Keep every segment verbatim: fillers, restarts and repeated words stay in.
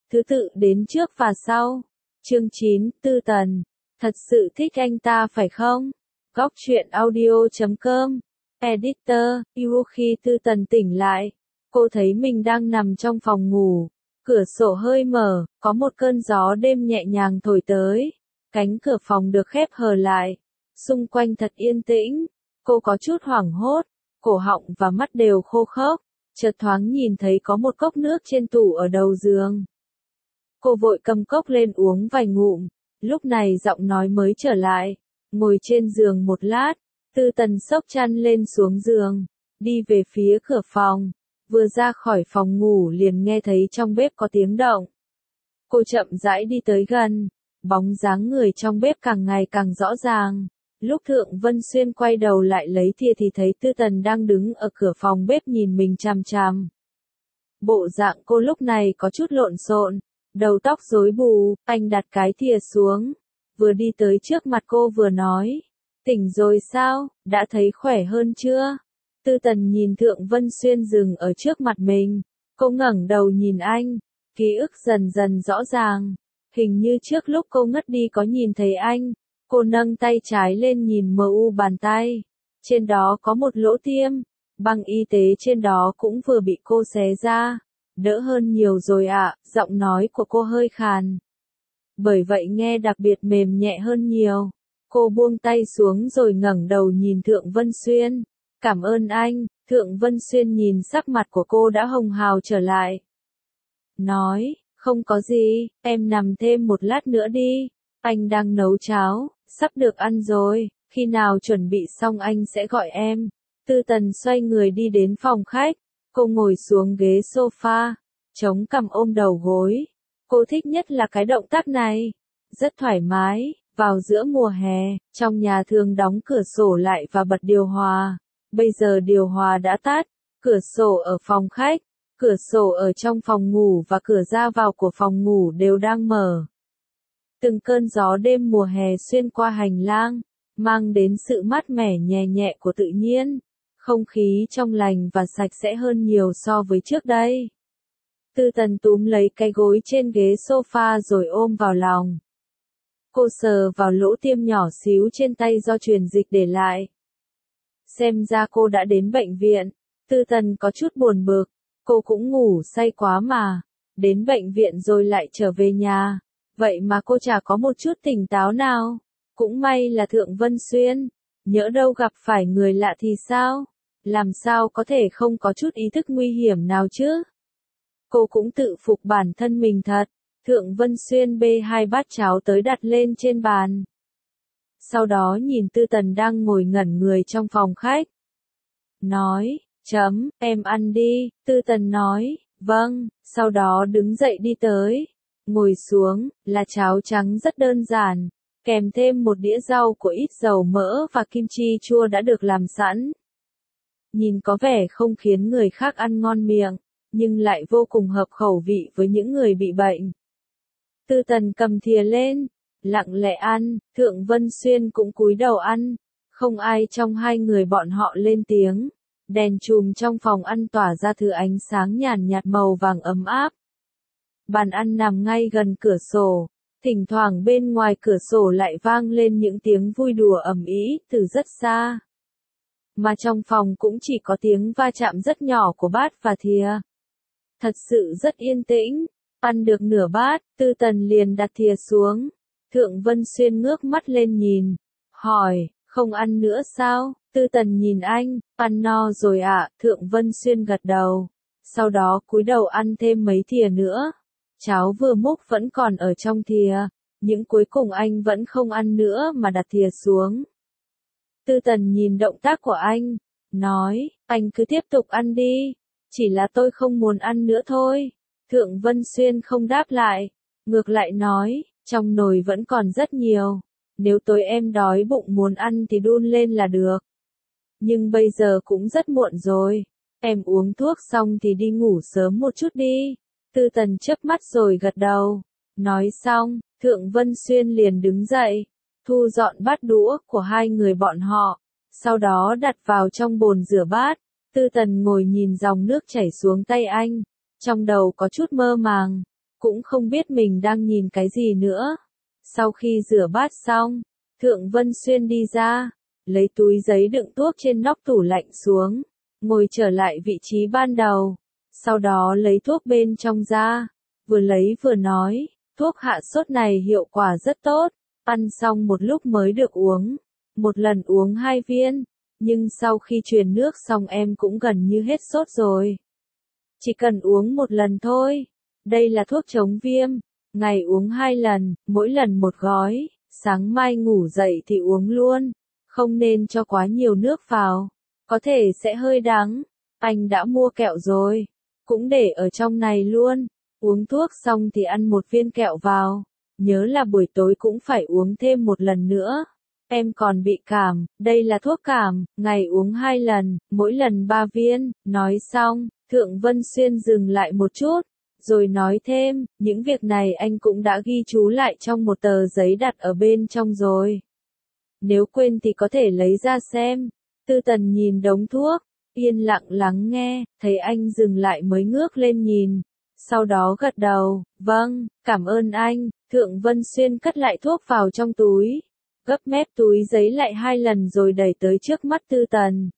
thứ tự đến trước và sau. Chương chín, Tư Tần. Thật sự thích anh ta phải không? Góc truyện audio chấm com. Editor, yêu khi Tư Tần tỉnh lại. Cô thấy mình đang nằm trong phòng ngủ. Cửa sổ hơi mở, có một cơn gió đêm nhẹ nhàng thổi tới. Cánh cửa phòng được khép hờ lại. Xung quanh thật yên tĩnh. Cô có chút hoảng hốt. Cổ họng và mắt đều khô khốc. Chợt thoáng nhìn thấy có một cốc nước trên tủ ở đầu giường. Cô vội cầm cốc lên uống vài ngụm. Lúc này giọng nói mới trở lại. Ngồi trên giường một lát. Tư Tần xốc chăn lên xuống giường. Đi về phía cửa phòng. Vừa ra khỏi phòng ngủ liền nghe thấy trong bếp có tiếng động. Cô chậm rãi đi tới gần. Bóng dáng người trong bếp càng ngày càng rõ ràng. Lúc Thượng Vân Xuyên quay đầu lại lấy thìa thì thấy Tư Tần đang đứng ở cửa phòng bếp nhìn mình chằm chằm. Bộ dạng cô lúc này có chút lộn xộn, đầu tóc rối bù, anh đặt cái thìa xuống, vừa đi tới trước mặt cô vừa nói, tỉnh rồi sao, đã thấy khỏe hơn chưa? Tư Tần nhìn Thượng Vân Xuyên dừng ở trước mặt mình, cô ngẩng đầu nhìn anh, ký ức dần dần rõ ràng, hình như trước lúc cô ngất đi có nhìn thấy anh. Cô nâng tay trái lên nhìn mờ u bàn tay. Trên đó có một lỗ tiêm. Băng y tế trên đó cũng vừa bị cô xé ra. Đỡ hơn nhiều rồi ạ, à, giọng nói của cô hơi khàn. Bởi vậy nghe đặc biệt mềm nhẹ hơn nhiều. Cô buông tay xuống rồi ngẩng đầu nhìn Thượng Vân Xuyên. Cảm ơn anh, Thượng Vân Xuyên nhìn sắc mặt của cô đã hồng hào trở lại. Nói, không có gì, em nằm thêm một lát nữa đi. Anh đang nấu cháo. Sắp được ăn rồi, khi nào chuẩn bị xong anh sẽ gọi em. Tư Tần xoay người đi đến phòng khách, cô ngồi xuống ghế sofa, chống cằm ôm đầu gối. Cô thích nhất là cái động tác này, rất thoải mái, vào giữa mùa hè, trong nhà thường đóng cửa sổ lại và bật điều hòa. Bây giờ điều hòa đã tắt, cửa sổ ở phòng khách, cửa sổ ở trong phòng ngủ và cửa ra vào của phòng ngủ đều đang mở. Từng cơn gió đêm mùa hè xuyên qua hành lang, mang đến sự mát mẻ nhẹ nhẹ của tự nhiên, không khí trong lành và sạch sẽ hơn nhiều so với trước đây. Tư Tần túm lấy cái gối trên ghế sofa rồi ôm vào lòng. Cô sờ vào lỗ tiêm nhỏ xíu trên tay do truyền dịch để lại. Xem ra cô đã đến bệnh viện, Tư Tần có chút buồn bực, cô cũng ngủ say quá mà, đến bệnh viện rồi lại trở về nhà. Vậy mà cô chả có một chút tỉnh táo nào. Cũng may là Thượng Vân Xuyên. Nhỡ đâu gặp phải người lạ thì sao? Làm sao có thể không có chút ý thức nguy hiểm nào chứ? Cô cũng tự phục bản thân mình thật. Thượng Vân Xuyên bê hai bát cháo tới đặt lên trên bàn. Sau đó nhìn Tư Tần đang ngồi ngẩn người trong phòng khách. Nói, chấm, em ăn đi. Tư Tần nói, vâng, sau đó đứng dậy đi tới. Ngồi xuống, là cháo trắng rất đơn giản, kèm thêm một đĩa rau của ít dầu mỡ và kim chi chua đã được làm sẵn. Nhìn có vẻ không khiến người khác ăn ngon miệng, nhưng lại vô cùng hợp khẩu vị với những người bị bệnh. Tư Tần cầm thìa lên, lặng lẽ ăn, Thượng Vân Xuyên cũng cúi đầu ăn, không ai trong hai người bọn họ lên tiếng. Đèn chùm trong phòng ăn tỏa ra thứ ánh sáng nhàn nhạt màu vàng ấm áp. Bàn ăn nằm ngay gần cửa sổ, thỉnh thoảng bên ngoài cửa sổ lại vang lên những tiếng vui đùa ầm ĩ từ rất xa. Mà trong phòng cũng chỉ có tiếng va chạm rất nhỏ của bát và thìa. Thật sự rất yên tĩnh, ăn được nửa bát, Tư Tần liền đặt thìa xuống. Thượng Vân Xuyên ngước mắt lên nhìn, hỏi, không ăn nữa sao? Tư Tần nhìn anh, ăn no rồi ạ, à? Thượng Vân Xuyên gật đầu. Sau đó cúi đầu ăn thêm mấy thìa nữa. Cháo vừa múc vẫn còn ở trong thìa, những cuối cùng anh vẫn không ăn nữa mà đặt thìa xuống. Tư Tần nhìn động tác của anh, nói, anh cứ tiếp tục ăn đi, chỉ là tôi không muốn ăn nữa thôi. Thượng Vân Xuyên không đáp lại, ngược lại nói, trong nồi vẫn còn rất nhiều, nếu tối em đói bụng muốn ăn thì đun lên là được. Nhưng bây giờ cũng rất muộn rồi, em uống thuốc xong thì đi ngủ sớm một chút đi. Tư Tần chớp mắt rồi gật đầu. Nói xong, Thượng Vân Xuyên liền đứng dậy, thu dọn bát đũa của hai người bọn họ, sau đó đặt vào trong bồn rửa bát. Tư Tần ngồi nhìn dòng nước chảy xuống tay anh, trong đầu có chút mơ màng. cũng không biết mình đang nhìn cái gì nữa. Sau khi rửa bát xong, Thượng Vân Xuyên đi ra, lấy túi giấy đựng thuốc trên nóc tủ lạnh xuống, ngồi trở lại vị trí ban đầu. Sau đó lấy thuốc bên trong ra, vừa lấy vừa nói, thuốc hạ sốt này hiệu quả rất tốt, ăn xong một lúc mới được uống, một lần uống hai viên, nhưng sau khi truyền nước xong em cũng gần như hết sốt rồi. Chỉ cần uống một lần thôi, đây là thuốc chống viêm, ngày uống hai lần, mỗi lần một gói, sáng mai ngủ dậy thì uống luôn, không nên cho quá nhiều nước vào, có thể sẽ hơi đắng, anh đã mua kẹo rồi, cũng để ở trong này luôn, uống thuốc xong thì ăn một viên kẹo vào, nhớ là buổi tối cũng phải uống thêm một lần nữa. Em còn bị cảm, đây là thuốc cảm, ngày uống hai lần, mỗi lần ba viên, nói xong, Thượng Vân Xuyên dừng lại một chút, rồi nói thêm, những việc này anh cũng đã ghi chú lại trong một tờ giấy đặt ở bên trong rồi. Nếu quên thì có thể lấy ra xem. Tư Tần nhìn đống thuốc, yên lặng lắng nghe, thấy anh dừng lại mới ngước lên nhìn. Sau đó gật đầu, vâng, cảm ơn anh. Thượng Vân Xuyên cất lại thuốc vào trong túi, gấp mép túi giấy lại hai lần rồi đẩy tới trước mắt Tư Tần.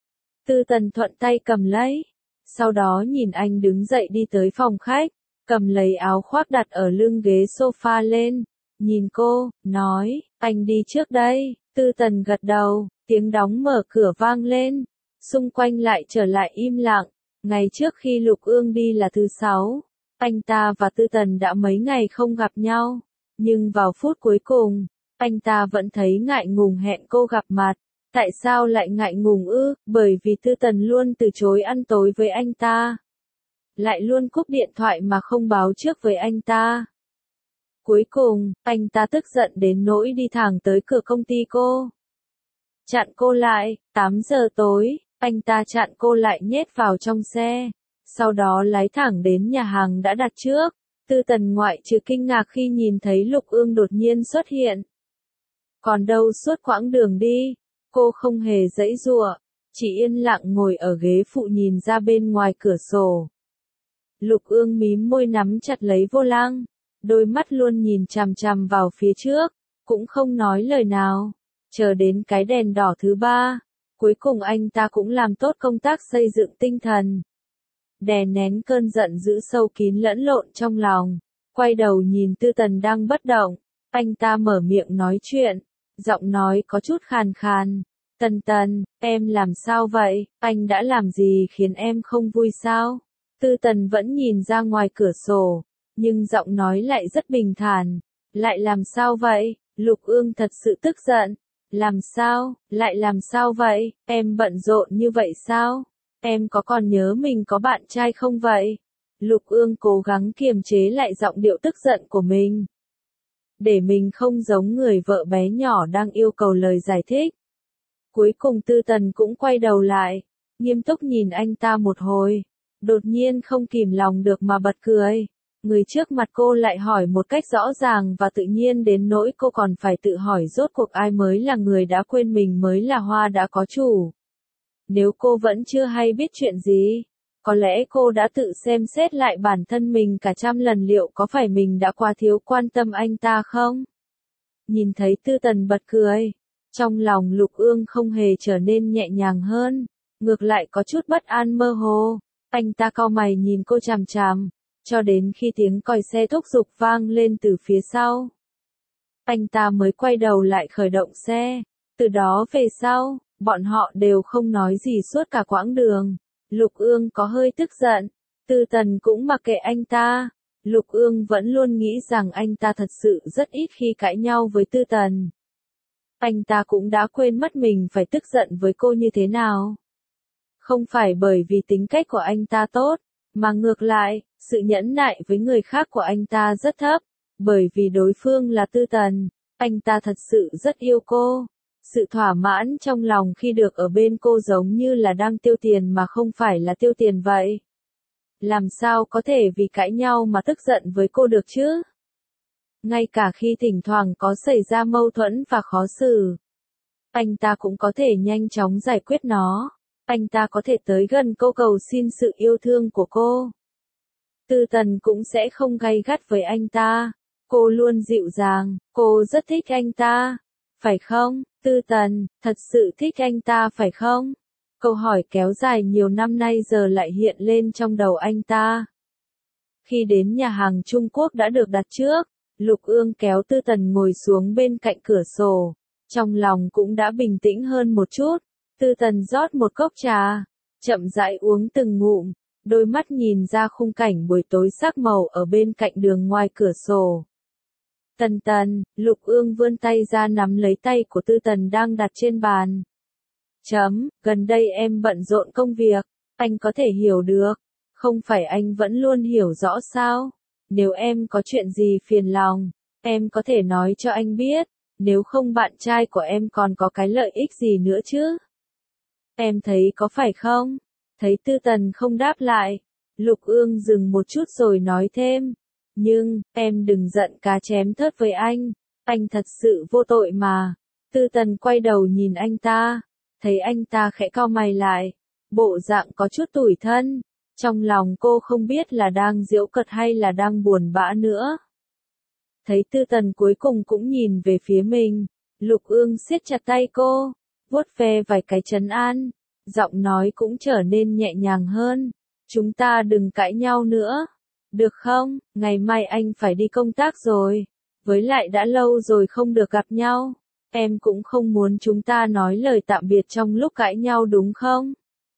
Tư Tần thuận tay cầm lấy, sau đó nhìn anh đứng dậy đi tới phòng khách, cầm lấy áo khoác đặt ở lưng ghế sofa lên, nhìn cô, nói, anh đi trước đây. Tư Tần gật đầu, tiếng đóng mở cửa vang lên, xung quanh lại trở lại im lặng. Ngày trước khi Lục Ương đi là thứ sáu, anh ta và Tư Tần đã mấy ngày không gặp nhau, nhưng vào phút cuối cùng, anh ta vẫn thấy ngại ngùng hẹn cô gặp mặt. Tại sao lại ngại ngùng ư? Bởi vì Tư Tần luôn từ chối ăn tối với anh ta, lại luôn cúp điện thoại mà không báo trước với anh ta. Cuối cùng, anh ta tức giận đến nỗi đi thẳng tới cửa công ty cô, chặn cô lại. Tám giờ tối, anh ta chặn cô lại nhét vào trong xe, sau đó lái thẳng đến nhà hàng đã đặt trước. Tư Tần ngoại trừ kinh ngạc khi nhìn thấy Lục Ương đột nhiên xuất hiện. Còn đâu suốt quãng đường đi, cô không hề giãy giụa, chỉ yên lặng ngồi ở ghế phụ nhìn ra bên ngoài cửa sổ. Lục Ương mím môi nắm chặt lấy vô lăng, đôi mắt luôn nhìn chằm chằm vào phía trước, cũng không nói lời nào, chờ đến cái đèn đỏ thứ ba. Cuối cùng anh ta cũng làm tốt công tác xây dựng tinh thần, đè nén cơn giận dữ sâu kín lẫn lộn trong lòng, quay đầu nhìn Tư Tần đang bất động, anh ta mở miệng nói chuyện, giọng nói có chút khàn khàn. Tần Tần, em làm sao vậy, anh đã làm gì khiến em không vui sao? Tư Tần vẫn nhìn ra ngoài cửa sổ, nhưng giọng nói lại rất bình thản. Lại làm sao vậy? Lục Ương thật sự tức giận. Làm sao, lại làm sao vậy, em bận rộn như vậy sao? Em có còn nhớ mình có bạn trai không vậy? Lục Ương cố gắng kiềm chế lại giọng điệu tức giận của mình, để mình không giống người vợ bé nhỏ đang yêu cầu lời giải thích. Cuối cùng Tư Tần cũng quay đầu lại, nghiêm túc nhìn anh ta một hồi, đột nhiên không kìm lòng được mà bật cười. Người trước mặt cô lại hỏi một cách rõ ràng và tự nhiên đến nỗi cô còn phải tự hỏi rốt cuộc ai mới là người đã quên mình mới là hoa đã có chủ. Nếu cô vẫn chưa hay biết chuyện gì, có lẽ cô đã tự xem xét lại bản thân mình cả trăm lần liệu có phải mình đã quá thiếu quan tâm anh ta không? Nhìn thấy Tư Tần bật cười, trong lòng Lục Ương không hề trở nên nhẹ nhàng hơn, ngược lại có chút bất an mơ hồ. Anh ta cau mày nhìn cô chằm chằm, cho đến khi tiếng còi xe thúc giục vang lên từ phía sau. Anh ta mới quay đầu lại khởi động xe, từ đó về sau, bọn họ đều không nói gì suốt cả quãng đường. Lục Ương có hơi tức giận, Tư Tần cũng mặc kệ anh ta. Lục Ương vẫn luôn nghĩ rằng anh ta thật sự rất ít khi cãi nhau với Tư Tần. Anh ta cũng đã quên mất mình phải tức giận với cô như thế nào. Không phải bởi vì tính cách của anh ta tốt, mà ngược lại, sự nhẫn nại với người khác của anh ta rất thấp, bởi vì đối phương là Tư Tần, anh ta thật sự rất yêu cô. Sự thỏa mãn trong lòng khi được ở bên cô giống như là đang tiêu tiền mà không phải là tiêu tiền vậy. Làm sao có thể vì cãi nhau mà tức giận với cô được chứ? Ngay cả khi thỉnh thoảng có xảy ra mâu thuẫn và khó xử, anh ta cũng có thể nhanh chóng giải quyết nó. Anh ta có thể tới gần cô cầu xin sự yêu thương của cô. Tư Tần cũng sẽ không gay gắt với anh ta. Cô luôn dịu dàng, cô rất thích anh ta. Phải không, Tư Tần, thật sự thích anh ta phải không? Câu hỏi kéo dài nhiều năm nay giờ lại hiện lên trong đầu anh ta. Khi đến nhà hàng Trung Quốc đã được đặt trước, Lục Ương kéo Tư Tần ngồi xuống bên cạnh cửa sổ. Trong lòng cũng đã bình tĩnh hơn một chút. Tư Tần rót một cốc trà, chậm rãi uống từng ngụm, đôi mắt nhìn ra khung cảnh buổi tối sắc màu ở bên cạnh đường ngoài cửa sổ. Tần Tần, Lục Ương vươn tay ra nắm lấy tay của Tư Tần đang đặt trên bàn. Chấm, gần đây em bận rộn công việc, anh có thể hiểu được. Không phải anh vẫn luôn hiểu rõ sao? Nếu em có chuyện gì phiền lòng, em có thể nói cho anh biết. Nếu không bạn trai của em còn có cái lợi ích gì nữa chứ? Em thấy có phải không? Thấy Tư Tần không đáp lại, Lục Ương dừng một chút rồi nói thêm. Nhưng, em đừng giận cá chém thớt với anh, anh thật sự vô tội mà. Tư Tần quay đầu nhìn anh ta, thấy anh ta khẽ cau mày lại, bộ dạng có chút tủi thân. Trong lòng cô không biết là đang giễu cợt hay là đang buồn bã nữa. Thấy Tư Tần cuối cùng cũng nhìn về phía mình, Lục Ương siết chặt tay cô, vuốt ve vài cái trấn an, giọng nói cũng trở nên nhẹ nhàng hơn. Chúng ta đừng cãi nhau nữa, được không? Ngày mai anh phải đi công tác rồi, với lại đã lâu rồi không được gặp nhau, em cũng không muốn chúng ta nói lời tạm biệt trong lúc cãi nhau đúng không?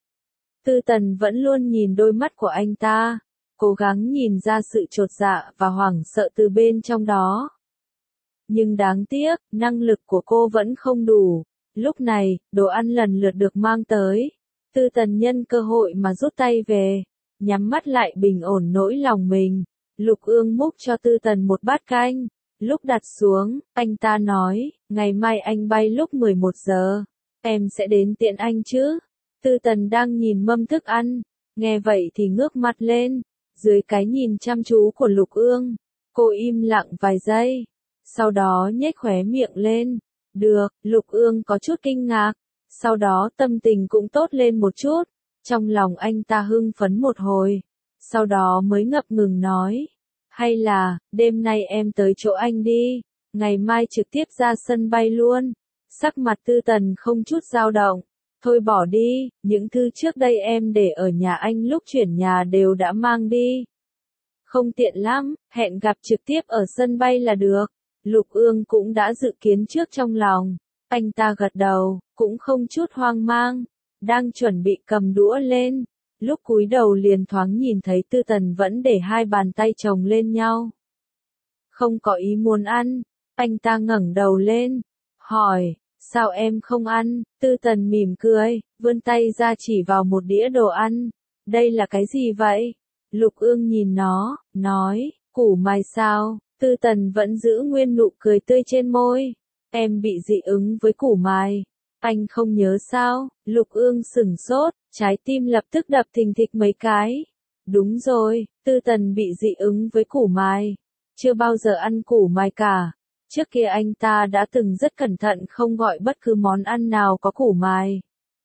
Tư Tần vẫn luôn nhìn đôi mắt của anh ta, cố gắng nhìn ra sự chột dạ và hoảng sợ từ bên trong đó. Nhưng đáng tiếc, năng lực của cô vẫn không đủ. Lúc này, đồ ăn lần lượt được mang tới. Tư Tần nhân cơ hội mà rút tay về, nhắm mắt lại bình ổn nỗi lòng mình. Lục Ương múc cho Tư Tần một bát canh. Lúc đặt xuống, anh ta nói, ngày mai anh bay lúc mười một giờ. Em sẽ đến tiện anh chứ? Tư Tần đang nhìn mâm thức ăn, nghe vậy thì ngước mặt lên. Dưới cái nhìn chăm chú của Lục Ương, cô im lặng vài giây, sau đó nhếch khóe miệng lên. Được, Lục Ương có chút kinh ngạc, sau đó tâm tình cũng tốt lên một chút, trong lòng anh ta hưng phấn một hồi, sau đó mới ngập ngừng nói, hay là, đêm nay em tới chỗ anh đi, ngày mai trực tiếp ra sân bay luôn. Sắc mặt Tư Tần không chút dao động. Thôi bỏ đi, những thư trước đây em để ở nhà anh lúc chuyển nhà đều đã mang đi. Không tiện lắm, hẹn gặp trực tiếp ở sân bay là được. Lục Ương cũng đã dự kiến trước trong lòng. Anh ta gật đầu, cũng không chút hoang mang. Đang chuẩn bị cầm đũa lên. Lúc cúi đầu liền thoáng nhìn thấy Tư Tần vẫn để hai bàn tay chồng lên nhau. Không có ý muốn ăn. Anh ta ngẩng đầu lên, hỏi. Sao em không ăn? Tư Tần mỉm cười, vươn tay ra chỉ vào một đĩa đồ ăn. Đây là cái gì vậy? Lục Ương nhìn nó, nói, củ mài sao? Tư Tần vẫn giữ nguyên nụ cười tươi trên môi. Em bị dị ứng với củ mài. Anh không nhớ sao? Lục Ương sửng sốt, trái tim lập tức đập thình thịch mấy cái. Đúng rồi, Tư Tần bị dị ứng với củ mài. Chưa bao giờ ăn củ mài cả. Trước kia anh ta đã từng rất cẩn thận không gọi bất cứ món ăn nào có củ mài.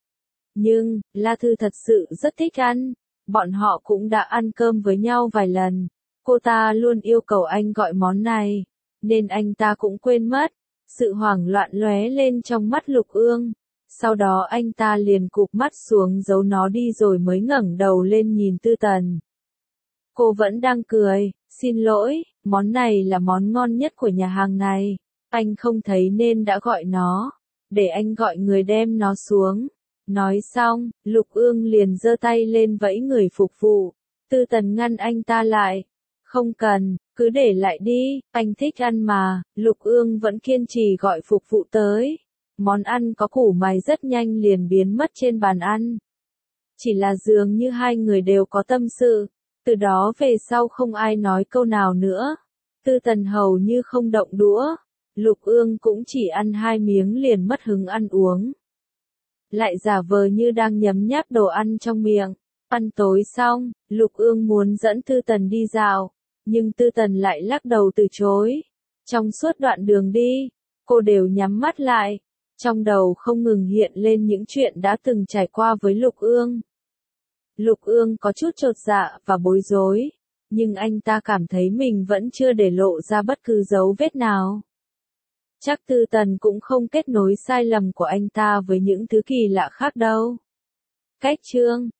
Nhưng, La Thư thật sự rất thích ăn. Bọn họ cũng đã ăn cơm với nhau vài lần. Cô ta luôn yêu cầu anh gọi món này. Nên anh ta cũng quên mất. Sự hoảng loạn lóe lên trong mắt Lục Ương. Sau đó anh ta liền cụp mắt xuống giấu nó đi rồi mới ngẩng đầu lên nhìn Tư Tần. Cô vẫn đang cười, xin lỗi, món này là món ngon nhất của nhà hàng này. Anh không thấy nên đã gọi nó. Để anh gọi người đem nó xuống. Nói xong, Lục Ương liền giơ tay lên vẫy người phục vụ. Tư Tần ngăn anh ta lại. Không cần, cứ để lại đi, anh thích ăn mà. Lục Ương vẫn kiên trì gọi phục vụ tới. Món ăn có củ mài rất nhanh liền biến mất trên bàn ăn. Chỉ là dường như hai người đều có tâm sự. Từ đó về sau không ai nói câu nào nữa. Tư Tần hầu như không động đũa. Lục Ương cũng chỉ ăn hai miếng liền mất hứng ăn uống. Lại giả vờ như đang nhấm nháp đồ ăn trong miệng. Ăn tối xong, Lục Ương muốn dẫn Tư Tần đi dạo. Nhưng Tư Tần lại lắc đầu từ chối. Trong suốt đoạn đường đi, cô đều nhắm mắt lại. Trong đầu không ngừng hiện lên những chuyện đã từng trải qua với Lục Ương. Lục Ương có chút chột dạ và bối rối. nhưng anh ta cảm thấy mình vẫn chưa để lộ ra bất cứ dấu vết nào. Chắc Tư Tần cũng không kết nối sai lầm của anh ta với những thứ kỳ lạ khác đâu. Cách chương